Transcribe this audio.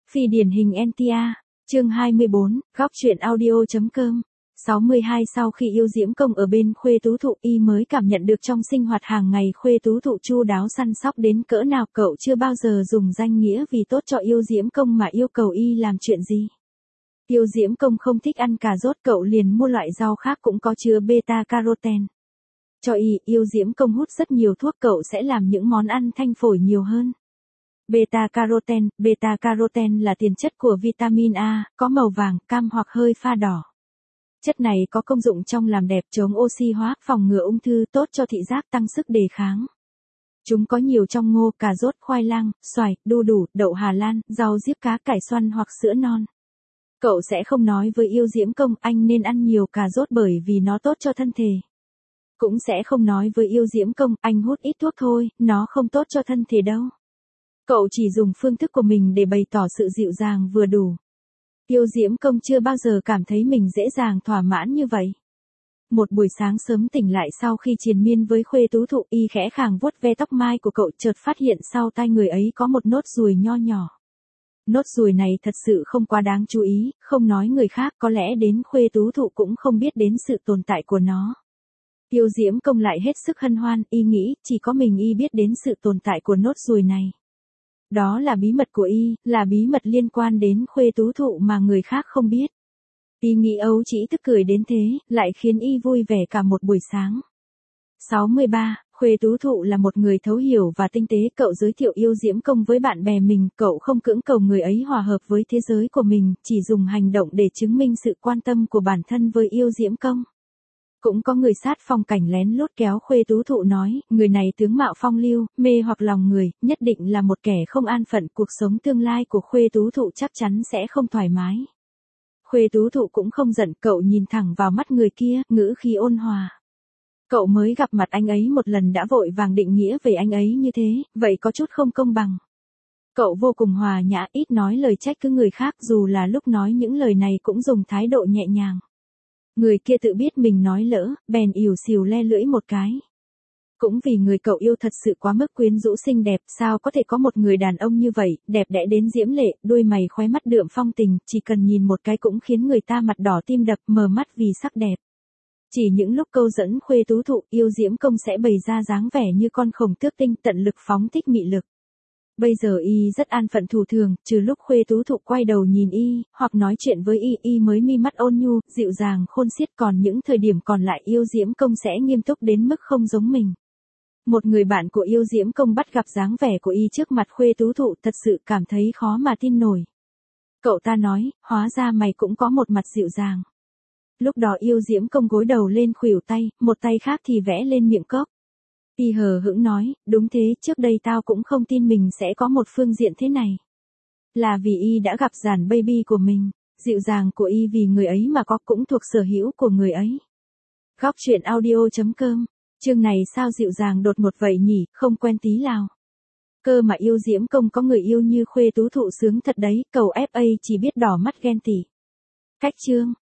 Phi điển hình NTA, chương 24, góc truyện audio.com. 62 Sau khi yêu Diễm Công ở bên Khuê Tú Thụ, y mới cảm nhận được trong sinh hoạt hàng ngày Khuê Tú Thụ chu đáo săn sóc đến cỡ nào. Cậu chưa bao giờ dùng danh nghĩa vì tốt cho yêu Diễm Công mà yêu cầu y làm chuyện gì. Yêu Diễm Công không thích ăn cà rốt, cậu liền mua loại rau khác cũng có chứa beta carotene. Cho y, yêu Diễm Công hút rất nhiều thuốc, cậu sẽ làm những món ăn thanh phổi nhiều hơn. Beta carotene là tiền chất của vitamin A, có màu vàng, cam hoặc hơi pha đỏ. Chất này có công dụng trong làm đẹp, chống oxy hóa, phòng ngừa ung thư, tốt cho thị giác, tăng sức đề kháng. Chúng có nhiều trong ngô, cà rốt, khoai lang, xoài, đu đủ, đậu Hà Lan, rau diếp cá, cải xoăn hoặc sữa non. Cậu sẽ không nói với yêu Diễm Công anh nên ăn nhiều cà rốt bởi vì nó tốt cho thân thể. Cũng sẽ không nói với yêu Diễm Công anh hút ít thuốc thôi, nó không tốt cho thân thể đâu. Cậu chỉ dùng phương thức của mình để bày tỏ sự dịu dàng vừa đủ. Yêu Diễm Công chưa bao giờ cảm thấy mình dễ dàng thỏa mãn như vậy. Một buổi sáng sớm tỉnh lại sau khi triền miên với Khuê Tú Thụ, y khẽ khàng vuốt ve tóc mai của cậu, chợt phát hiện sau tai người ấy có một nốt ruồi nho nhỏ. Nốt ruồi này thật sự không quá đáng chú ý, không nói người khác có lẽ đến Khuê Tú Thụ cũng không biết đến sự tồn tại của nó. Yêu Diễm Công lại hết sức hân hoan, y nghĩ chỉ có mình y biết đến sự tồn tại của nốt ruồi này. Đó là bí mật của y, là bí mật liên quan đến Khuê Tú Thụ mà người khác không biết. Y nghĩ ấu trĩ tức cười đến thế, lại khiến y vui vẻ cả một buổi sáng. 63. Khuê Tú Thụ là một người thấu hiểu và tinh tế. Cậu giới thiệu yêu Diễm Công với bạn bè mình, cậu không cưỡng cầu người ấy hòa hợp với thế giới của mình, chỉ dùng hành động để chứng minh sự quan tâm của bản thân với yêu Diễm Công. Cũng có người sát phong cảnh lén lút kéo Khuê Tú Thụ nói, người này tướng mạo phong lưu, mê hoặc lòng người, nhất định là một kẻ không an phận, cuộc sống tương lai của Khuê Tú Thụ chắc chắn sẽ không thoải mái. Khuê Tú Thụ cũng không giận, cậu nhìn thẳng vào mắt người kia, ngữ khí ôn hòa. Cậu mới gặp mặt anh ấy một lần đã vội vàng định nghĩa về anh ấy như thế, vậy có chút không công bằng. Cậu vô cùng hòa nhã, ít nói lời trách cứ người khác, dù là lúc nói những lời này cũng dùng thái độ nhẹ nhàng. Người kia tự biết mình nói lỡ, bèn ỉu xìu le lưỡi một cái. Cũng vì người cậu yêu thật sự quá mức quyến rũ xinh đẹp, sao có thể có một người đàn ông như vậy, đẹp đẽ đến diễm lệ, đôi mày khóe mắt đượm phong tình, chỉ cần nhìn một cái cũng khiến người ta mặt đỏ tim đập, mờ mắt vì sắc đẹp. Chỉ những lúc câu dẫn Khuê Tú Thụ, yêu Diễm Công sẽ bày ra dáng vẻ như con khổng tước tinh, tận lực phóng thích mị lực. Bây giờ y rất an phận thủ thường, trừ lúc Khuê Tú Thụ quay đầu nhìn y, hoặc nói chuyện với y mới mi mắt ôn nhu, dịu dàng khôn xiết, còn những thời điểm còn lại yêu Diễm Công sẽ nghiêm túc đến mức không giống mình. Một người bạn của yêu Diễm Công bắt gặp dáng vẻ của y trước mặt Khuê Tú Thụ, thật sự cảm thấy khó mà tin nổi. Cậu ta nói, hóa ra mày cũng có một mặt dịu dàng. Lúc đó yêu Diễm Công gối đầu lên khuỷu tay, một tay khác thì vẽ lên miệng cốc. Y hờ hững nói, đúng thế, trước đây tao cũng không tin mình sẽ có một phương diện thế này. Là vì y đã gặp dàn baby của mình, dịu dàng của y vì người ấy mà có, cũng thuộc sở hữu của người ấy. Góc truyện audio.com. Chương này sao dịu dàng đột ngột vậy nhỉ, không quen tí nào. Cơ mà yêu Diễm Công có người yêu như Khuê Tú Thụ sướng thật đấy, cầu FA chỉ biết đỏ mắt ghen tị. Cách chương.